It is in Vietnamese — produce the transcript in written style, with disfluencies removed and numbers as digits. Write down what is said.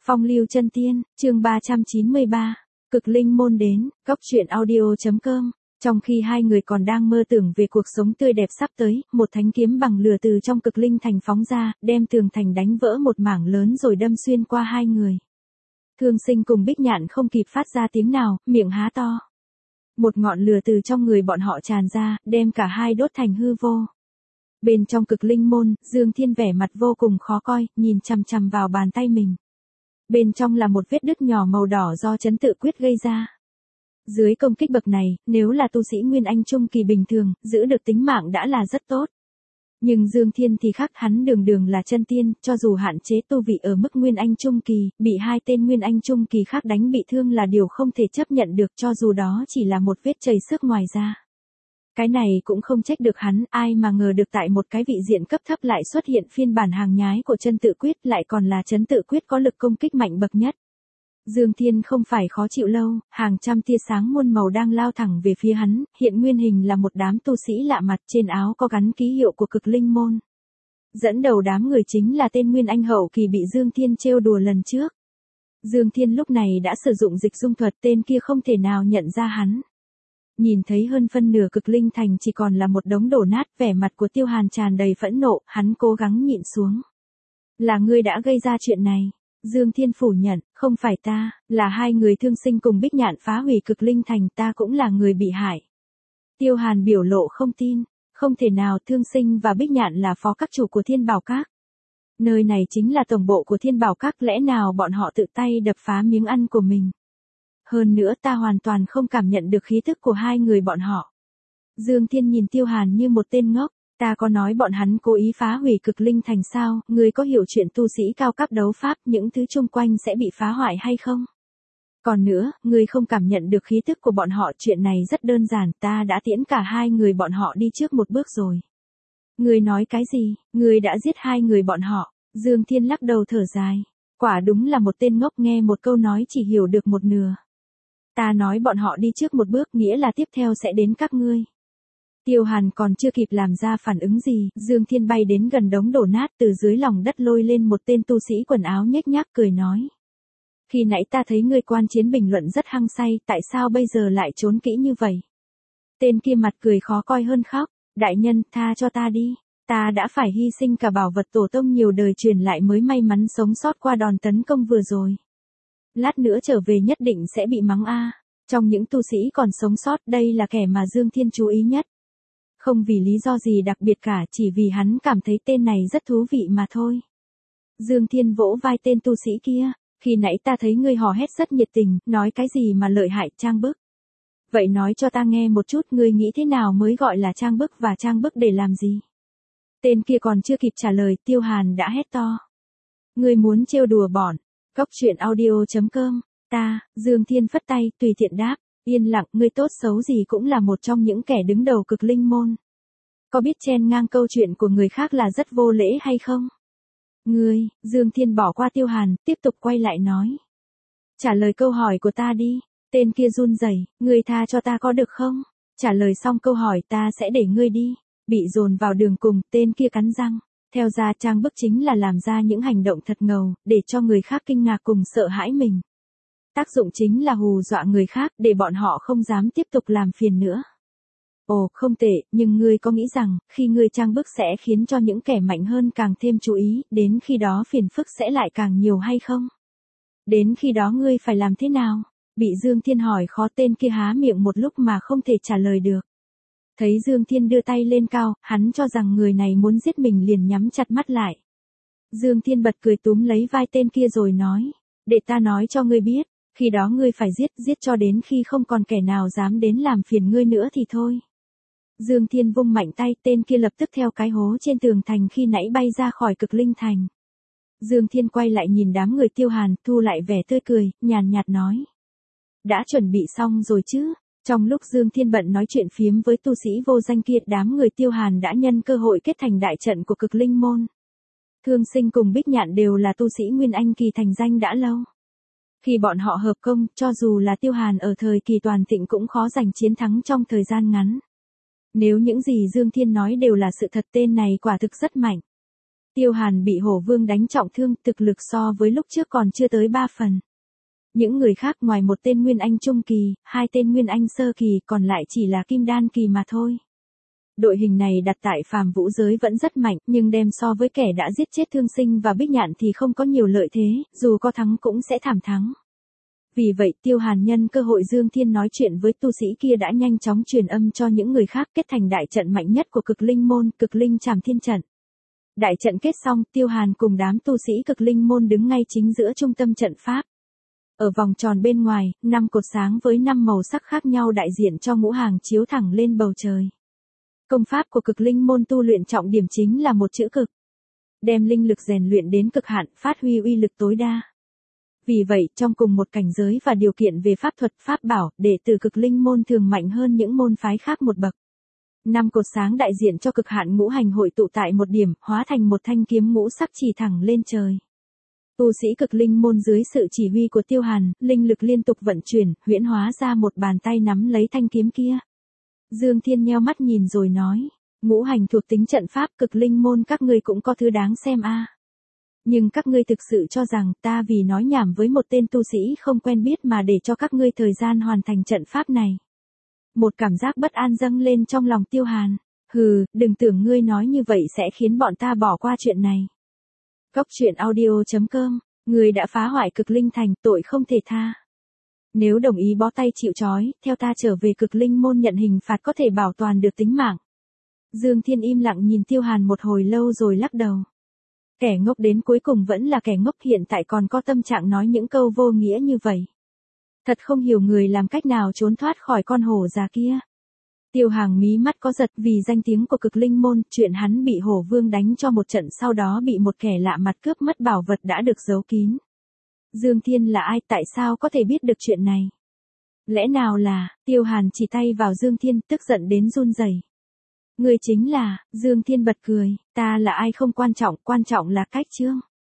Phong lưu chân tiên, chương 393, cực linh môn đến, góc truyện audio.com. Trong khi hai người còn đang mơ tưởng về cuộc sống tươi đẹp sắp tới, một thánh kiếm bằng lửa từ trong cực linh thành phóng ra, đem tường thành đánh vỡ một mảng lớn rồi đâm xuyên qua hai người. Thương Sinh cùng Bích Nhạn không kịp phát ra tiếng nào, miệng há to. Một ngọn lửa từ trong người bọn họ tràn ra, đem cả hai đốt thành hư vô. Bên trong cực linh môn, Dương Thiên vẻ mặt vô cùng khó coi, nhìn chằm chằm vào bàn tay mình. Bên trong là một vết đứt nhỏ màu đỏ do chấn tự quyết gây ra. Dưới công kích bậc này, nếu là tu sĩ Nguyên Anh Trung kỳ bình thường, giữ được tính mạng đã là rất tốt. Nhưng Dương Thiên thì khác, hắn đường đường là chân tiên, cho dù hạn chế tu vị ở mức Nguyên Anh Trung kỳ, bị hai tên Nguyên Anh Trung kỳ khác đánh bị thương là điều không thể chấp nhận được, cho dù đó chỉ là một vết chảy xước ngoài da. Cái này cũng không trách được hắn, ai mà ngờ được tại một cái vị diện cấp thấp lại xuất hiện phiên bản hàng nhái của chân tự quyết, lại còn là chấn tự quyết có lực công kích mạnh bậc nhất. Dương Thiên không phải khó chịu lâu, hàng trăm tia sáng muôn màu đang lao thẳng về phía hắn, hiện nguyên hình là một đám tu sĩ lạ mặt, trên áo có gắn ký hiệu của cực linh môn. Dẫn đầu đám người chính là tên Nguyên Anh hậu kỳ bị Dương Thiên trêu đùa lần trước. Dương Thiên lúc này đã sử dụng dịch dung thuật, tên kia không thể nào nhận ra hắn. Nhìn thấy hơn phân nửa cực linh thành chỉ còn là một đống đổ nát, vẻ mặt của Tiêu Hàn tràn đầy phẫn nộ, hắn cố gắng nhịn xuống. Là ngươi đã gây ra chuyện này. Dương Thiên phủ nhận, không phải ta, là hai người Thương Sinh cùng Bích Nhạn phá hủy cực linh thành, ta cũng là người bị hại. Tiêu Hàn biểu lộ không tin, không thể nào, Thương Sinh và Bích Nhạn là phó các chủ của Thiên Bảo Các. Nơi này chính là tổng bộ của Thiên Bảo Các, lẽ nào bọn họ tự tay đập phá miếng ăn của mình. Hơn nữa ta hoàn toàn không cảm nhận được khí thức của hai người bọn họ. Dương Thiên nhìn Tiêu Hàn như một tên ngốc, ta có nói bọn hắn cố ý phá hủy cực linh thành sao, ngươi có hiểu chuyện tu sĩ cao cấp đấu pháp, những thứ chung quanh sẽ bị phá hoại hay không? Còn nữa, ngươi không cảm nhận được khí thức của bọn họ, chuyện này rất đơn giản, ta đã tiễn cả hai người bọn họ đi trước một bước rồi. Ngươi nói cái gì, ngươi đã giết hai người bọn họ? Dương Thiên lắc đầu thở dài, quả đúng là một tên ngốc, nghe một câu nói chỉ hiểu được một nửa. Ta nói bọn họ đi trước một bước nghĩa là tiếp theo sẽ đến các ngươi. Tiêu Hàn còn chưa kịp làm ra phản ứng gì, Dương Thiên bay đến gần đống đổ nát, từ dưới lòng đất lôi lên một tên tu sĩ quần áo nhếch nhác cười nói. Khi nãy ta thấy ngươi quan chiến bình luận rất hăng say, tại sao bây giờ lại trốn kỹ như vậy? Tên kia mặt cười khó coi hơn khóc, đại nhân, tha cho ta đi, ta đã phải hy sinh cả bảo vật tổ tông nhiều đời truyền lại mới may mắn sống sót qua đòn tấn công vừa rồi. Lát nữa trở về nhất định sẽ bị mắng a. Trong những tu sĩ còn sống sót, đây là kẻ mà Dương Thiên chú ý nhất. Không vì lý do gì đặc biệt cả, chỉ vì hắn cảm thấy tên này rất thú vị mà thôi. Dương Thiên vỗ vai tên tu sĩ kia, khi nãy ta thấy ngươi hò hét rất nhiệt tình, nói cái gì mà lợi hại, trang bức. Vậy nói cho ta nghe một chút, ngươi nghĩ thế nào mới gọi là trang bức, và trang bức để làm gì? Tên kia còn chưa kịp trả lời, Tiêu Hàn đã hét to. Ngươi muốn trêu đùa bọn? Góc truyện audio.com, ta, Dương Thiên phất tay, tùy tiện đáp, yên lặng, ngươi tốt xấu gì cũng là một trong những kẻ đứng đầu cực linh môn. Có biết chen ngang câu chuyện của người khác là rất vô lễ hay không? Ngươi, Dương Thiên bỏ qua Tiêu Hàn, tiếp tục quay lại nói. Trả lời câu hỏi của ta đi, tên kia run rẩy, ngươi tha cho ta có được không? Trả lời xong câu hỏi ta sẽ để ngươi đi, bị dồn vào đường cùng, tên kia cắn răng. Theo ra trang bức chính là làm ra những hành động thật ngầu, để cho người khác kinh ngạc cùng sợ hãi mình. Tác dụng chính là hù dọa người khác, để bọn họ không dám tiếp tục làm phiền nữa. Ồ, không tệ, nhưng ngươi có nghĩ rằng, khi ngươi trang bức sẽ khiến cho những kẻ mạnh hơn càng thêm chú ý, đến khi đó phiền phức sẽ lại càng nhiều hay không? Đến khi đó ngươi phải làm thế nào? Bị Dương Thiên hỏi khó, tên kia há miệng một lúc mà không thể trả lời được. Thấy Dương Thiên đưa tay lên cao, hắn cho rằng người này muốn giết mình liền nhắm chặt mắt lại. Dương Thiên bật cười túm lấy vai tên kia rồi nói, để ta nói cho ngươi biết, khi đó ngươi phải giết cho đến khi không còn kẻ nào dám đến làm phiền ngươi nữa thì thôi. Dương Thiên vung mạnh tay, tên kia lập tức theo cái hố trên tường thành khi nãy bay ra khỏi cực linh thành. Dương Thiên quay lại nhìn đám người Tiêu Hàn, thu lại vẻ tươi cười, nhàn nhạt nói. Đã chuẩn bị xong rồi chứ? Trong lúc Dương Thiên bận nói chuyện phiếm với tu sĩ vô danh kia, đám người Tiêu Hàn đã nhân cơ hội kết thành đại trận của cực linh môn. Thương Sinh cùng Bích Nhạn đều là tu sĩ Nguyên Anh kỳ thành danh đã lâu. Khi bọn họ hợp công, cho dù là Tiêu Hàn ở thời kỳ toàn thịnh cũng khó giành chiến thắng trong thời gian ngắn. Nếu những gì Dương Thiên nói đều là sự thật, tên này quả thực rất mạnh. Tiêu Hàn bị Hổ Vương đánh trọng thương, thực lực so với lúc trước còn chưa tới 3 phần. Những người khác ngoài một tên Nguyên Anh Trung Kỳ, 2 tên Nguyên Anh Sơ Kỳ còn lại chỉ là Kim Đan Kỳ mà thôi. Đội hình này đặt tại phàm vũ giới vẫn rất mạnh, nhưng đem so với kẻ đã giết chết Thương Sinh và Bích Nhạn thì không có nhiều lợi thế, dù có thắng cũng sẽ thảm thắng. Vì vậy Tiêu Hàn nhân cơ hội Dương Thiên nói chuyện với tu sĩ kia đã nhanh chóng truyền âm cho những người khác, kết thành đại trận mạnh nhất của Cực Linh môn, Cực Linh Trảm Thiên trận. Đại trận kết xong, Tiêu Hàn cùng đám tu sĩ Cực Linh môn đứng ngay chính giữa trung tâm trận pháp. Ở vòng tròn bên ngoài, 5 cột sáng với 5 màu sắc khác nhau đại diện cho ngũ hàng chiếu thẳng lên bầu trời. Công pháp của Cực Linh môn tu luyện trọng điểm chính là một chữ cực. Đem linh lực rèn luyện đến cực hạn, phát huy uy lực tối đa. Vì vậy, trong cùng một cảnh giới và điều kiện về pháp thuật, pháp bảo, đệ tử Cực Linh môn thường mạnh hơn những môn phái khác một bậc. 5 cột sáng đại diện cho cực hạn ngũ hành hội tụ tại một điểm, hóa thành một thanh kiếm ngũ sắc chỉ thẳng lên trời. Tu sĩ Cực Linh môn dưới sự chỉ huy của Tiêu Hàn, linh lực liên tục vận chuyển, huyễn hóa ra một bàn tay nắm lấy thanh kiếm kia. Dương Thiên nheo mắt nhìn rồi nói, ngũ hành thuộc tính trận pháp Cực Linh môn các ngươi cũng có thứ đáng xem a. Nhưng các ngươi thực sự cho rằng ta vì nói nhảm với một tên tu sĩ không quen biết mà để cho các ngươi thời gian hoàn thành trận pháp này. Một cảm giác bất an dâng lên trong lòng Tiêu Hàn. Hừ, đừng tưởng ngươi nói như vậy sẽ khiến bọn ta bỏ qua chuyện này. Cốc truyện audio.com, ngươi đã phá hoại Cực Linh thành, tội không thể tha. Nếu đồng ý bó tay chịu trói, theo ta trở về Cực Linh môn nhận hình phạt có thể bảo toàn được tính mạng. Dương Thiên im lặng nhìn Tiêu Hàn một hồi lâu rồi lắc đầu. Kẻ ngốc đến cuối cùng vẫn là kẻ ngốc, hiện tại còn có tâm trạng nói những câu vô nghĩa như vậy. Thật không hiểu người làm cách nào trốn thoát khỏi con hổ già kia. Tiêu Hàn mí mắt có giật vì danh tiếng của Cực Linh môn, chuyện hắn bị Hổ Vương đánh cho một trận sau đó bị một kẻ lạ mặt cướp mất bảo vật đã được giấu kín. Dương Thiên là ai, tại sao có thể biết được chuyện này? Lẽ nào là, Tiêu Hàn chỉ tay vào Dương Thiên, tức giận đến run rẩy. Người chính là, Dương Thiên bật cười, ta là ai không quan trọng là cách chương.